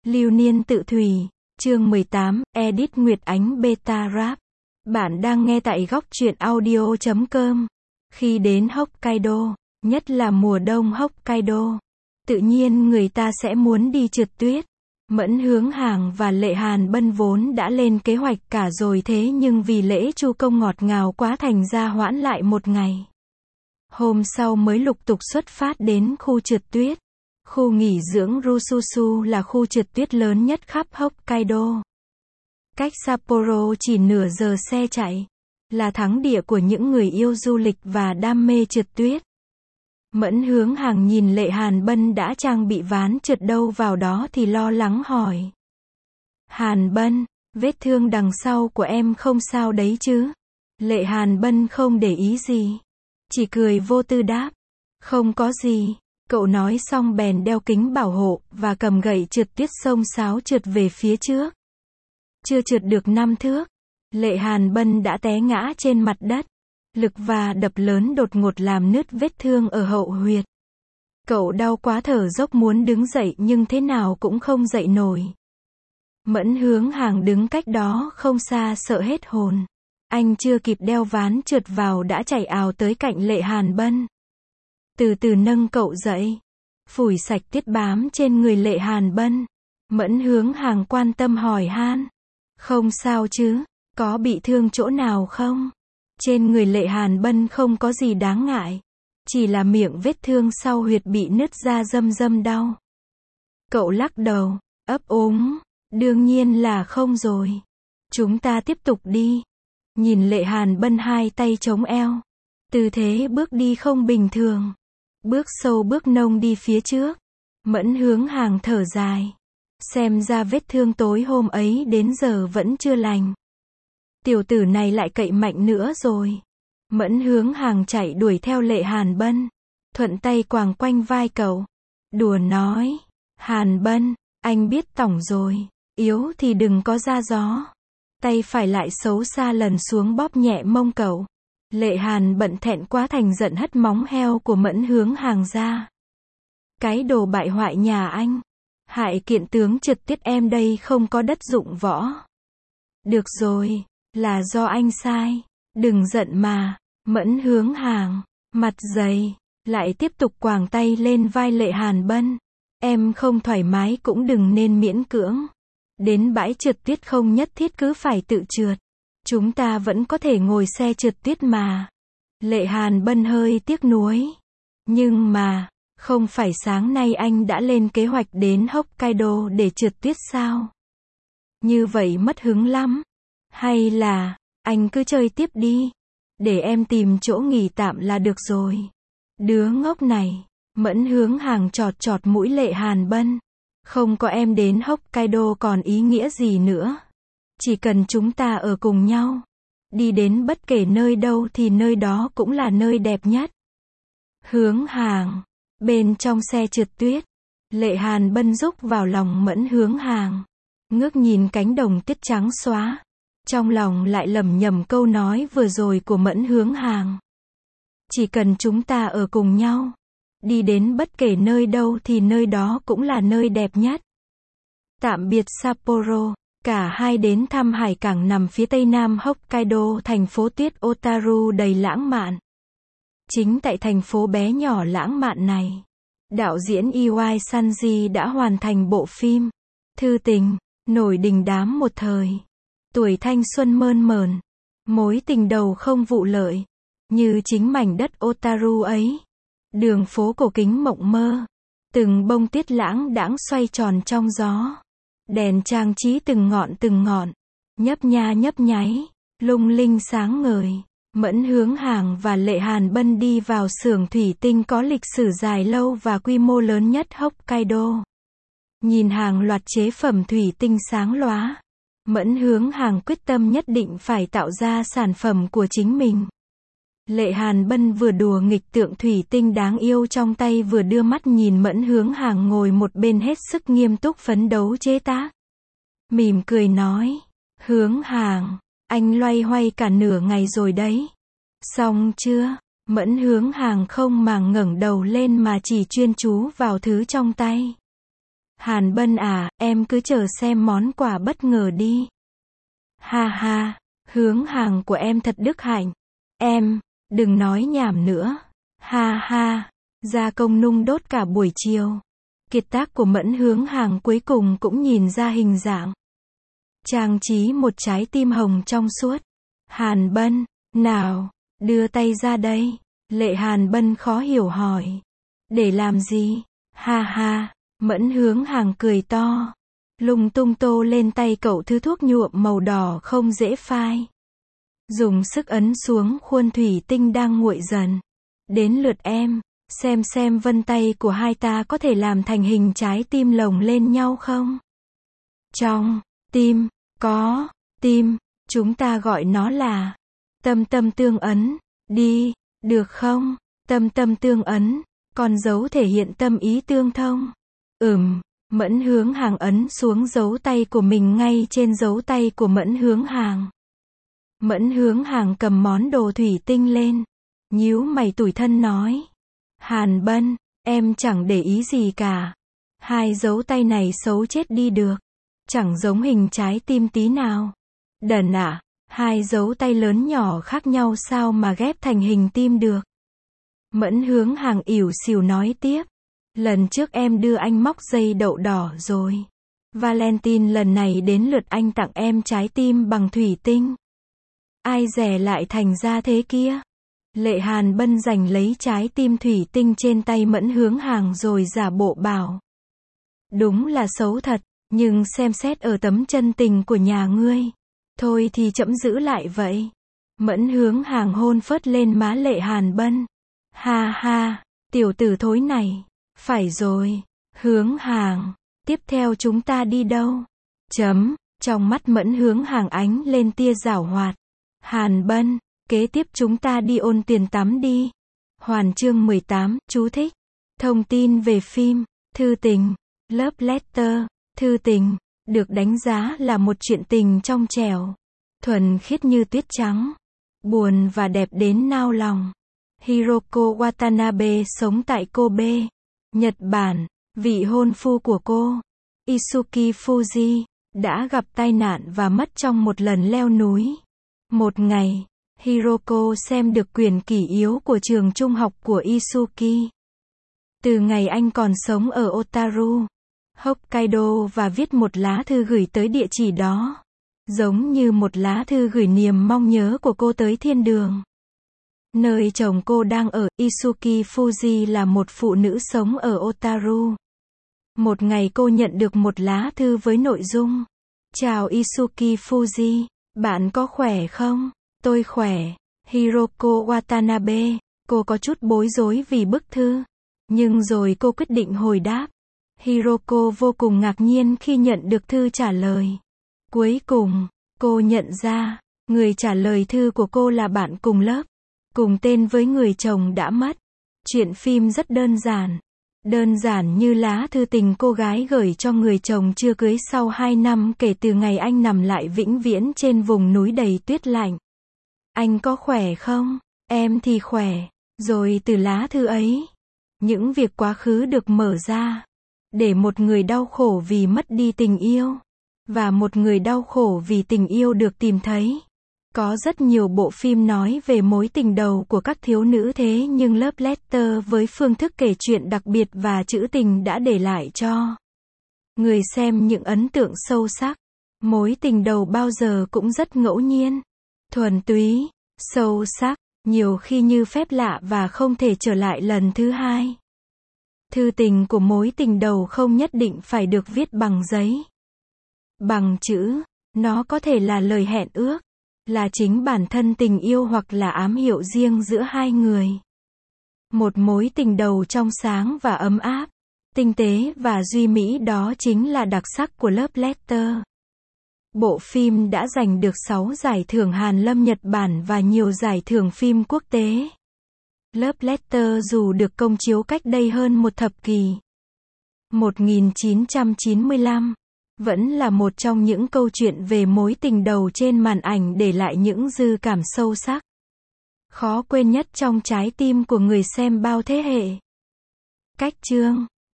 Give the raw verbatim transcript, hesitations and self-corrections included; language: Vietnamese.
Lưu niên tự thủy, chương mười tám, Edit Nguyệt Ánh Beta Rap. Bạn đang nghe tại góc truyện audio chấm com. Khi đến Hokkaido, nhất là mùa đông Hokkaido, tự nhiên người ta sẽ muốn đi trượt tuyết. Mẫn Hướng Hàng và Lệ Hàn Bân vốn đã lên kế hoạch cả rồi, thế nhưng vì lễ chu công ngọt ngào quá thành ra hoãn lại một ngày. Hôm sau mới lục tục xuất phát đến khu trượt tuyết. Khu nghỉ dưỡng Rususu là khu trượt tuyết lớn nhất khắp Hokkaido. Cách Sapporo chỉ nửa giờ xe chạy, là thắng địa của những người yêu du lịch và đam mê trượt tuyết. Mẫn Hướng Hàng nhìn Lệ Hàn Bân đã trang bị ván trượt đâu vào đó thì lo lắng hỏi. Hàn Bân, vết thương đằng sau của em không sao đấy chứ? Lệ Hàn Bân không để ý gì, chỉ cười vô tư đáp. Không có gì. Cậu nói xong bèn đeo kính bảo hộ, và cầm gậy trượt tuyết xông xáo trượt về phía trước. Chưa trượt được năm thước, Lệ Hàn Bân đã té ngã trên mặt đất. Lực va đập lớn đột ngột làm nứt vết thương ở hậu huyệt. Cậu đau quá thở dốc muốn đứng dậy nhưng thế nào cũng không dậy nổi. Mẫn Hướng Hàng đứng cách đó không xa sợ hết hồn. Anh chưa kịp đeo ván trượt vào đã chạy ào tới cạnh Lệ Hàn Bân. Từ từ nâng cậu dậy, phủi sạch tiết bám trên người Lệ Hàn Bân. Mẫn Hướng Hàng quan tâm hỏi han. Không sao chứ, có bị thương chỗ nào không? Trên người Lệ Hàn Bân không có gì đáng ngại, chỉ là miệng vết thương sau huyệt bị nứt ra râm râm đau. Cậu lắc đầu, ấp úng, đương nhiên là không rồi. Chúng ta tiếp tục đi. Nhìn Lệ Hàn Bân hai tay chống eo, tư thế bước đi không bình thường. Bước sâu bước nông đi phía trước. Mẫn Hướng Hàng thở dài. Xem ra vết thương tối hôm ấy đến giờ vẫn chưa lành. Tiểu tử này lại cậy mạnh nữa rồi. Mẫn Hướng Hàng chạy đuổi theo Lệ Hàn Bân, thuận tay quàng quanh vai cậu, đùa nói. Hàn Bân, anh biết tỏng rồi, yếu thì đừng có ra gió. Tay phải lại xấu xa lần xuống bóp nhẹ mông cậu. Lệ Hàn Bận thẹn quá thành giận hất móng heo của Mẫn Hướng Hàng ra. Cái đồ bại hoại nhà anh, hại kiện tướng trượt tuyết em đây không có đất dụng võ. Được rồi, là do anh sai, đừng giận mà. Mẫn Hướng Hàng, mặt dày, lại tiếp tục quàng tay lên vai Lệ Hàn Bân. Em không thoải mái cũng đừng nên miễn cưỡng. Đến bãi trượt tuyết không nhất thiết cứ phải tự trượt. Chúng ta vẫn có thể ngồi xe trượt tuyết mà. Lệ Hàn Bân hơi tiếc nuối. Nhưng mà, không phải sáng nay anh đã lên kế hoạch đến Hokkaido để trượt tuyết sao? Như vậy mất hứng lắm. Hay là, anh cứ chơi tiếp đi. Để em tìm chỗ nghỉ tạm là được rồi. Đứa ngốc này. Mẫn Hướng Hàng chọt chọt mũi Lệ Hàn Bân. Không có em đến Hokkaido còn ý nghĩa gì nữa. Chỉ cần chúng ta ở cùng nhau, đi đến bất kể nơi đâu thì nơi đó cũng là nơi đẹp nhất. Hướng Hàng. Bên trong xe trượt tuyết, Lệ Hàn Bân rúc vào lòng Mẫn Hướng Hàng, ngước nhìn cánh đồng tuyết trắng xóa. Trong lòng lại lẩm nhẩm câu nói vừa rồi của Mẫn Hướng Hàng. Chỉ cần chúng ta ở cùng nhau, đi đến bất kể nơi đâu thì nơi đó cũng là nơi đẹp nhất. Tạm biệt Sapporo. Cả hai đến thăm hải cảng nằm phía tây nam Hokkaido, thành phố tuyết Otaru đầy lãng mạn. Chính tại thành phố bé nhỏ lãng mạn này, đạo diễn Iwai Sanji đã hoàn thành bộ phim Thư Tình, nổi đình đám một thời. Tuổi thanh xuân mơn mởn, mối tình đầu không vụ lợi, như chính mảnh đất Otaru ấy. Đường phố cổ kính mộng mơ, từng bông tuyết lãng đãng xoay tròn trong gió. Đèn trang trí từng ngọn từng ngọn, nhấp nha nhấp nháy, lung linh sáng ngời. Mẫn Hướng Hàng và Lệ Hàn Bân đi vào xưởng thủy tinh có lịch sử dài lâu và quy mô lớn nhất Hokkaido. Nhìn hàng loạt chế phẩm thủy tinh sáng lóa, Mẫn Hướng Hàng quyết tâm nhất định phải tạo ra sản phẩm của chính mình. Lệ Hàn Bân vừa đùa nghịch tượng thủy tinh đáng yêu trong tay vừa đưa mắt nhìn Mẫn Hướng Hàng ngồi một bên hết sức nghiêm túc phấn đấu chế tác. Mỉm cười nói, Hướng Hàng, anh loay hoay cả nửa ngày rồi đấy. Xong chưa? Mẫn Hướng Hàng không màng ngẩng đầu lên mà chỉ chuyên chú vào thứ trong tay. Hàn Bân à, em cứ chờ xem món quà bất ngờ đi. Ha ha, Hướng Hàng của em thật đức hạnh. Em, đừng nói nhảm nữa. Ha ha, gia công nung đốt cả buổi chiều. Kiệt tác của Mẫn Hướng Hàng cuối cùng cũng nhìn ra hình dạng. Trang trí một trái tim hồng trong suốt. Hàn Bân, nào, đưa tay ra đây. Lệ Hàn Bân khó hiểu hỏi. Để làm gì? Ha ha, Mẫn Hướng Hàng cười to. Lung tung tô lên tay cậu thứ thuốc nhuộm màu đỏ không dễ phai. Dùng sức ấn xuống khuôn thủy tinh đang nguội dần. Đến lượt em, xem xem vân tay của hai ta có thể làm thành hình trái tim lồng lên nhau không? Trong tim, có tim, chúng ta gọi nó là tâm tâm tương ấn, đi, được không? Tâm tâm tương ấn, con dấu thể hiện tâm ý tương thông. Ừm, Mẫn Hướng Hàng ấn xuống dấu tay của mình ngay trên dấu tay của Mẫn Hướng Hàng. Mẫn Hướng Hàng cầm món đồ thủy tinh lên, nhíu mày tủi thân nói. Hàn Bân, em chẳng để ý gì cả. Hai dấu tay này xấu chết đi được. Chẳng giống hình trái tim tí nào. Đần ạ, hai dấu tay lớn nhỏ khác nhau sao mà ghép thành hình tim được. Mẫn Hướng Hàng ỉu xìu nói tiếp. Lần trước em đưa anh móc dây đậu đỏ rồi. Valentine lần này đến lượt anh tặng em trái tim bằng thủy tinh. Ai dè lại thành ra thế kia. Lệ Hàn Bân giành lấy trái tim thủy tinh trên tay Mẫn Hướng Hàng rồi giả bộ bảo. Đúng là xấu thật, nhưng xem xét ở tấm chân tình của nhà ngươi. Thôi thì trẫm giữ lại vậy. Mẫn Hướng Hàng hôn phớt lên má Lệ Hàn Bân. Ha ha, tiểu tử thối này. Phải rồi, Hướng Hàng, tiếp theo chúng ta đi đâu? Chấm, trong mắt Mẫn Hướng Hàng ánh lên tia giảo hoạt. Hàn Bân, kế tiếp chúng ta đi ôn tiền tắm đi. Hoàn chương mười tám, chú thích. Thông tin về phim, Thư tình, Love Letter, Thư tình, được đánh giá là một chuyện tình trong trẻo, thuần khiết như tuyết trắng, buồn và đẹp đến nao lòng. Hiroko Watanabe sống tại Kobe, Nhật Bản, vị hôn phu của cô, Isuki Fuji, đã gặp tai nạn và mất trong một lần leo núi. Một ngày, Hiroko xem được quyển kỷ yếu của trường trung học của Isuki. Từ ngày anh còn sống ở Otaru, Hokkaido và viết một lá thư gửi tới địa chỉ đó. Giống như một lá thư gửi niềm mong nhớ của cô tới thiên đường. Nơi chồng cô đang ở, Isuki Fuji là một phụ nữ sống ở Otaru. Một ngày cô nhận được một lá thư với nội dung. Chào Isuki Fuji, bạn có khỏe không? Tôi khỏe. Hiroko Watanabe. Cô có chút bối rối vì bức thư. Nhưng rồi cô quyết định hồi đáp. Hiroko vô cùng ngạc nhiên khi nhận được thư trả lời. Cuối cùng, cô nhận ra, người trả lời thư của cô là bạn cùng lớp, cùng tên với người chồng đã mất. Chuyện phim rất đơn giản. Đơn giản như lá thư tình cô gái gửi cho người chồng chưa cưới sau hai năm kể từ ngày anh nằm lại vĩnh viễn trên vùng núi đầy tuyết lạnh. Anh có khỏe không? Em thì khỏe. Rồi từ lá thư ấy, những việc quá khứ được mở ra. Để một người đau khổ vì mất đi tình yêu. Và một người đau khổ vì tình yêu được tìm thấy. Có rất nhiều bộ phim nói về mối tình đầu của các thiếu nữ thế nhưng Love Letter với phương thức kể chuyện đặc biệt và trữ tình đã để lại cho người xem những ấn tượng sâu sắc. Mối tình đầu bao giờ cũng rất ngẫu nhiên, thuần túy, sâu sắc, nhiều khi như phép lạ và không thể trở lại lần thứ hai. Thư tình của mối tình đầu không nhất định phải được viết bằng giấy, bằng chữ, nó có thể là lời hẹn ước, là chính bản thân tình yêu hoặc là ám hiệu riêng giữa hai người. Một mối tình đầu trong sáng và ấm áp, tinh tế và duy mỹ, đó chính là đặc sắc của Love Letter. Bộ phim đã giành được sáu giải thưởng Hàn Lâm Nhật Bản và nhiều giải thưởng phim quốc tế. Love Letter dù được công chiếu cách đây hơn một thập kỷ, một nghìn chín trăm chín mươi lăm, vẫn là một trong những câu chuyện về mối tình đầu trên màn ảnh để lại những dư cảm sâu sắc, khó quên nhất trong trái tim của người xem bao thế hệ. Cách chương